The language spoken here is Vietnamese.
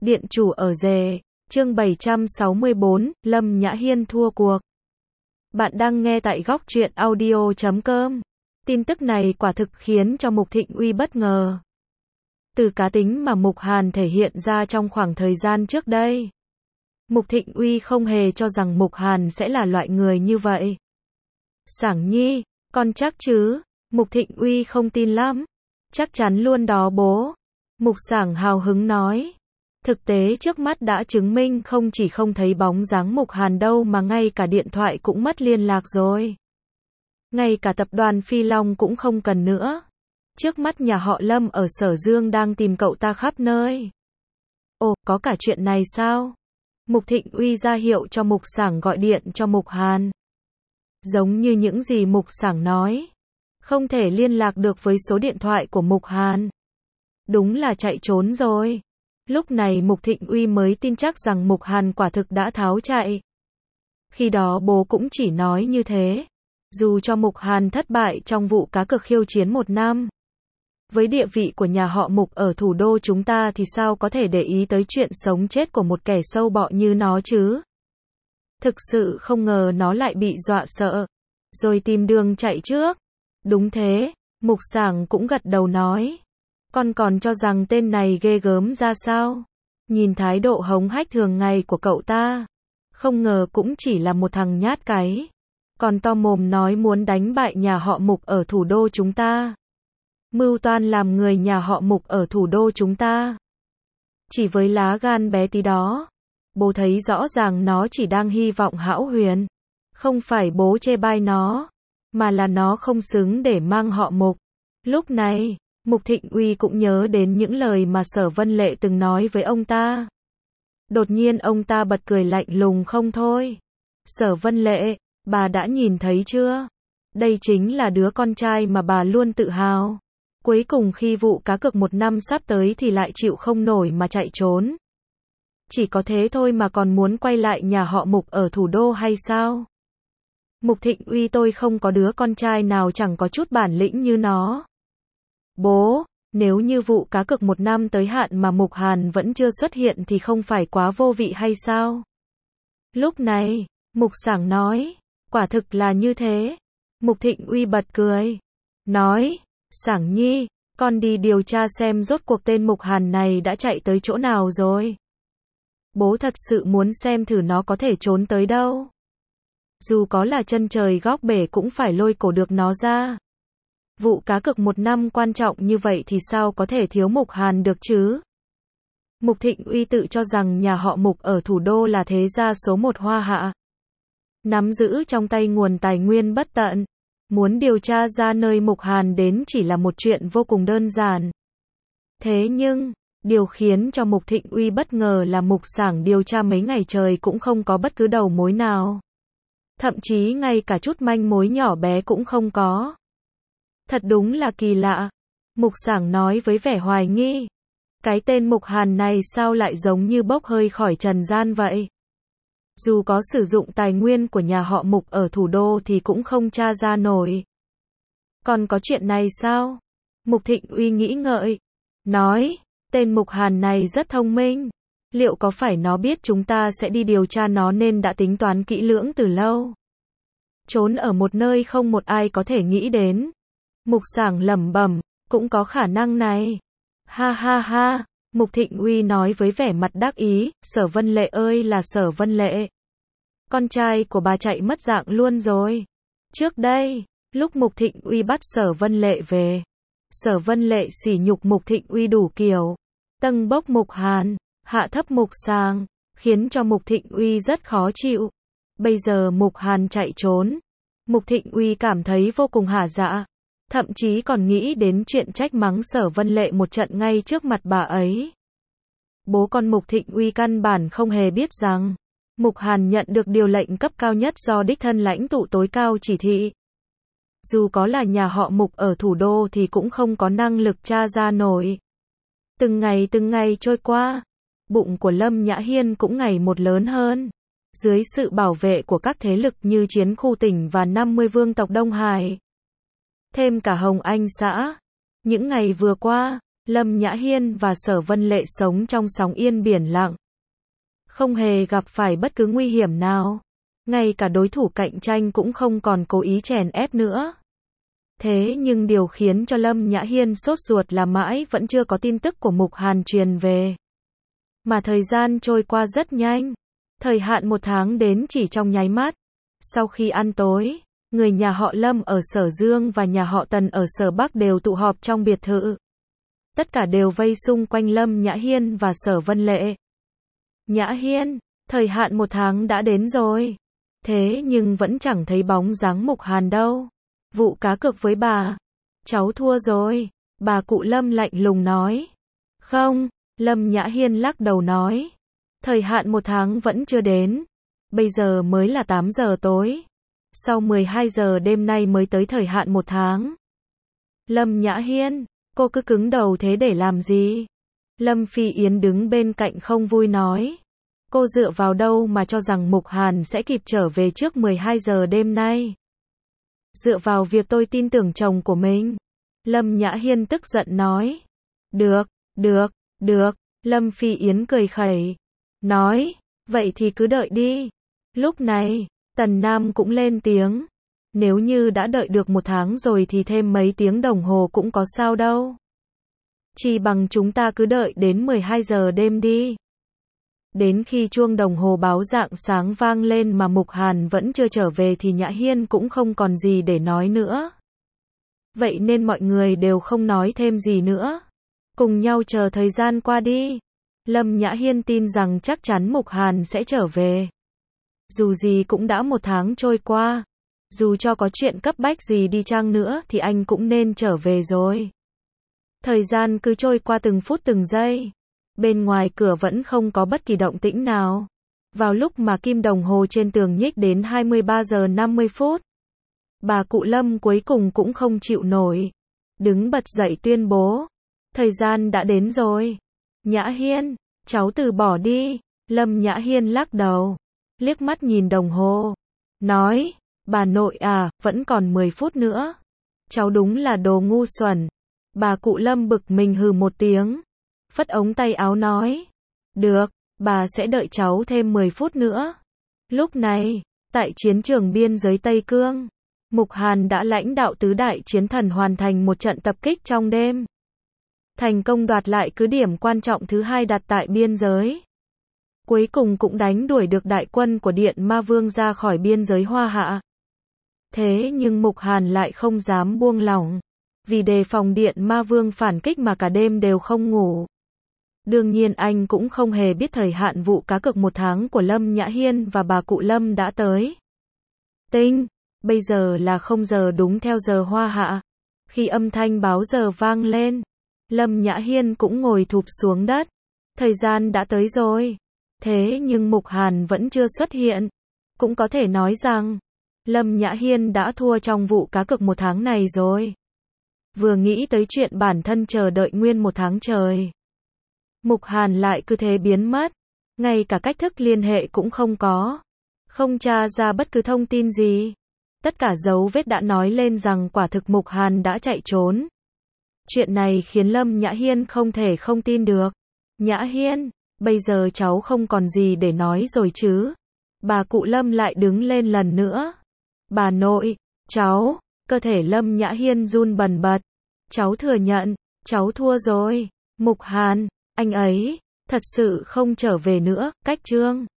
Điện chủ ở rể, chương 764, Lâm Nhã Hiên thua cuộc. Bạn đang nghe tại góc truyện audio.com. Tin tức này quả thực khiến cho Mục Thịnh Uy bất ngờ. Từ cá tính mà Mục Hàn thể hiện ra trong khoảng thời gian trước đây, Mục Thịnh Uy không hề cho rằng Mục Hàn sẽ là loại người như vậy. Sảng Nhi, con chắc chứ? Mục Thịnh Uy không tin lắm. Chắc chắn luôn đó bố. Mục Sảng hào hứng nói. Thực tế trước mắt đã chứng minh không chỉ không thấy bóng dáng Mục Hàn đâu mà ngay cả điện thoại cũng mất liên lạc rồi. Ngay cả tập đoàn Phi Long cũng không cần nữa. Trước mắt nhà họ Lâm ở Sở Dương đang tìm cậu ta khắp nơi. Ồ, có cả chuyện này sao? Mục Thịnh Uy ra hiệu cho Mục Sảng gọi điện cho Mục Hàn. Giống như những gì Mục Sảng nói. Không thể liên lạc được với số điện thoại của Mục Hàn. Đúng là chạy trốn rồi. Lúc này Mục Thịnh Uy mới tin chắc rằng Mục Hàn quả thực đã tháo chạy. Khi đó bố cũng chỉ nói như thế. Dù cho Mục Hàn thất bại trong vụ cá cược khiêu chiến 1 năm. Với địa vị của nhà họ Mục ở thủ đô chúng ta thì sao có thể để ý tới chuyện sống chết của một kẻ sâu bọ như nó chứ? Thực sự không ngờ nó lại bị dọa sợ. Rồi tìm đường chạy trước. Đúng thế, Mục Sảng cũng gật đầu nói. Con còn cho rằng tên này ghê gớm ra sao? Nhìn thái độ hống hách thường ngày của cậu ta. Không ngờ cũng chỉ là một thằng nhát cái. Còn to mồm nói muốn đánh bại nhà họ Mục ở thủ đô chúng ta. Mưu toan làm người nhà họ Mục ở thủ đô chúng ta. Chỉ với lá gan bé tí đó. Bố thấy rõ ràng nó chỉ đang hy vọng hão huyền. Không phải bố chê bai nó. Mà là nó không xứng để mang họ Mục. Lúc này, Mục Thịnh Uy cũng nhớ đến những lời mà Sở Vân Lệ từng nói với ông ta. Đột nhiên ông ta bật cười lạnh lùng không thôi. Sở Vân Lệ, bà đã nhìn thấy chưa? Đây chính là đứa con trai mà bà luôn tự hào. Cuối cùng khi vụ cá cược 1 năm sắp tới thì lại chịu không nổi mà chạy trốn. Chỉ có thế thôi mà còn muốn quay lại nhà họ Mục ở thủ đô hay sao? Mục Thịnh Uy tôi không có đứa con trai nào chẳng có chút bản lĩnh như nó. Bố, nếu như vụ cá cược 1 năm tới hạn mà Mục Hàn vẫn chưa xuất hiện thì không phải quá vô vị hay sao? Lúc này, Mục Sảng nói, quả thực là như thế. Mục Thịnh Uy bật cười. Nói, Sảng Nhi, con đi điều tra xem rốt cuộc tên Mục Hàn này đã chạy tới chỗ nào rồi. Bố thật sự muốn xem thử nó có thể trốn tới đâu. Dù có là chân trời góc bể cũng phải lôi cổ được nó ra. Vụ cá cược 1 năm quan trọng như vậy thì sao có thể thiếu Mục Hàn được chứ? Mục Thịnh Uy tự cho rằng nhà họ Mục ở thủ đô là thế gia số 1 Hoa Hạ. Nắm giữ trong tay nguồn tài nguyên bất tận. Muốn điều tra ra nơi Mục Hàn đến chỉ là một chuyện vô cùng đơn giản. Thế nhưng, điều khiến cho Mục Thịnh Uy bất ngờ là Mục Sảng điều tra mấy ngày trời cũng không có bất cứ đầu mối nào. Thậm chí ngay cả chút manh mối nhỏ bé cũng không có. Thật đúng là kỳ lạ. Mục Sảng nói với vẻ hoài nghi. Cái tên Mục Hàn này sao lại giống như bốc hơi khỏi trần gian vậy? Dù có sử dụng tài nguyên của nhà họ Mục ở thủ đô thì cũng không tra ra nổi. Còn có chuyện này sao? Mục Thịnh Uy nghĩ ngợi. Nói, tên Mục Hàn này rất thông minh. Liệu có phải nó biết chúng ta sẽ đi điều tra nó nên đã tính toán kỹ lưỡng từ lâu? Trốn ở một nơi không một ai có thể nghĩ đến. Mục Sảng lẩm bẩm, cũng có khả năng này. Ha ha ha, Mục Thịnh Uy nói với vẻ mặt đắc ý, Sở Vân Lệ ơi là Sở Vân Lệ. Con trai của bà chạy mất dạng luôn rồi. Trước đây, lúc Mục Thịnh Uy bắt Sở Vân Lệ về, Sở Vân Lệ sỉ nhục Mục Thịnh Uy đủ kiểu. Tâng bốc Mục Hàn, hạ thấp Mục Sảng, khiến cho Mục Thịnh Uy rất khó chịu. Bây giờ Mục Hàn chạy trốn. Mục Thịnh Uy cảm thấy vô cùng hả dạ. Thậm chí còn nghĩ đến chuyện trách mắng Sở Vân Lệ một trận ngay trước mặt bà ấy. Bố con Mục Thịnh Uy căn bản không hề biết rằng Mục Hàn nhận được điều lệnh cấp cao nhất do đích thân lãnh tụ tối cao chỉ thị. Dù có là nhà họ Mục ở thủ đô thì cũng không có năng lực tra ra nổi. Từng ngày trôi qua, bụng của Lâm Nhã Hiên cũng ngày một lớn hơn. Dưới sự bảo vệ của các thế lực như Chiến khu tỉnh và 50 vương tộc Đông Hải. Thêm cả Hồng Anh xã. Những ngày vừa qua, Lâm Nhã Hiên và Sở Vân Lệ sống trong sóng yên biển lặng. Không hề gặp phải bất cứ nguy hiểm nào. Ngay cả đối thủ cạnh tranh cũng không còn cố ý chèn ép nữa. Thế nhưng điều khiến cho Lâm Nhã Hiên sốt ruột là mãi vẫn chưa có tin tức của Mục Hàn truyền về. Mà thời gian trôi qua rất nhanh. Thời hạn 1 tháng đến chỉ trong nháy mắt. Sau khi ăn tối, người nhà họ Lâm ở Sở Dương và nhà họ Tần ở Sở Bắc đều tụ họp trong biệt thự. Tất cả đều vây xung quanh Lâm Nhã Hiên và Sở Vân Lệ. Nhã Hiên, thời hạn 1 tháng đã đến rồi. Thế nhưng vẫn chẳng thấy bóng dáng Mục Hàn đâu. Vụ cá cược với bà. Cháu thua rồi. Bà cụ Lâm lạnh lùng nói. Không, Lâm Nhã Hiên lắc đầu nói. Thời hạn 1 tháng vẫn chưa đến. Bây giờ mới là 8 giờ tối. Sau 12 giờ đêm nay mới tới thời hạn 1 tháng. Lâm Nhã Hiên, cô cứ cứng đầu thế để làm gì? Lâm Phi Yến đứng bên cạnh không vui nói. Cô dựa vào đâu mà cho rằng Mục Hàn sẽ kịp trở về trước 12 giờ đêm nay? Dựa vào việc tôi tin tưởng chồng của mình. Lâm Nhã Hiên tức giận nói. Được. Lâm Phi Yến cười khẩy. Nói, vậy thì cứ đợi đi. Lúc này, Tần Nam cũng lên tiếng. Nếu như đã đợi được 1 tháng rồi thì thêm mấy tiếng đồng hồ cũng có sao đâu. Chỉ bằng chúng ta cứ đợi đến 12 giờ đêm đi. Đến khi chuông đồng hồ báo rạng sáng vang lên mà Mục Hàn vẫn chưa trở về thì Nhã Hiên cũng không còn gì để nói nữa. Vậy nên mọi người đều không nói thêm gì nữa. Cùng nhau chờ thời gian qua đi. Lâm Nhã Hiên tin rằng chắc chắn Mục Hàn sẽ trở về. Dù gì cũng đã 1 tháng trôi qua. Dù cho có chuyện cấp bách gì đi chăng nữa thì anh cũng nên trở về rồi. Thời gian cứ trôi qua từng phút từng giây. Bên ngoài cửa vẫn không có bất kỳ động tĩnh nào. Vào lúc mà kim đồng hồ trên tường nhích đến 23 giờ 50 phút. Bà cụ Lâm cuối cùng cũng không chịu nổi. Đứng bật dậy tuyên bố. Thời gian đã đến rồi. Nhã Hiên, cháu từ bỏ đi. Lâm Nhã Hiên lắc đầu. Liếc mắt nhìn đồng hồ. Nói, bà nội à, vẫn còn 10 phút nữa. Cháu đúng là đồ ngu xuẩn. Bà cụ Lâm bực mình hừ một tiếng. Phất ống tay áo nói. Được, bà sẽ đợi cháu thêm 10 phút nữa. Lúc này, tại chiến trường biên giới Tây Cương, Mục Hàn đã lãnh đạo tứ đại chiến thần hoàn thành một trận tập kích trong đêm. Thành công đoạt lại cứ điểm quan trọng thứ 2 đặt tại biên giới. Cuối cùng cũng đánh đuổi được đại quân của Điện Ma Vương ra khỏi biên giới Hoa Hạ. Thế nhưng Mục Hàn lại không dám buông lỏng. Vì đề phòng Điện Ma Vương phản kích mà cả đêm đều không ngủ. Đương nhiên anh cũng không hề biết thời hạn vụ cá cược 1 tháng của Lâm Nhã Hiên và bà cụ Lâm đã tới. Tinh, bây giờ là 0 giờ đúng theo giờ Hoa Hạ. Khi âm thanh báo giờ vang lên, Lâm Nhã Hiên cũng ngồi thụp xuống đất. Thời gian đã tới rồi. Thế nhưng Mục Hàn vẫn chưa xuất hiện. Cũng có thể nói rằng, Lâm Nhã Hiên đã thua trong vụ cá cược 1 tháng này rồi. Vừa nghĩ tới chuyện bản thân chờ đợi nguyên 1 tháng trời. Mục Hàn lại cứ thế biến mất. Ngay cả cách thức liên hệ cũng không có. Không tra ra bất cứ thông tin gì. Tất cả dấu vết đã nói lên rằng quả thực Mục Hàn đã chạy trốn. Chuyện này khiến Lâm Nhã Hiên không thể không tin được. Nhã Hiên, bây giờ cháu không còn gì để nói rồi chứ. Bà cụ Lâm lại đứng lên lần nữa. Bà nội, cháu, cơ thể Lâm Nhã Hiên run bần bật. Cháu thừa nhận, cháu thua rồi. Mục Hàn, anh ấy, thật sự không trở về nữa, cách chương.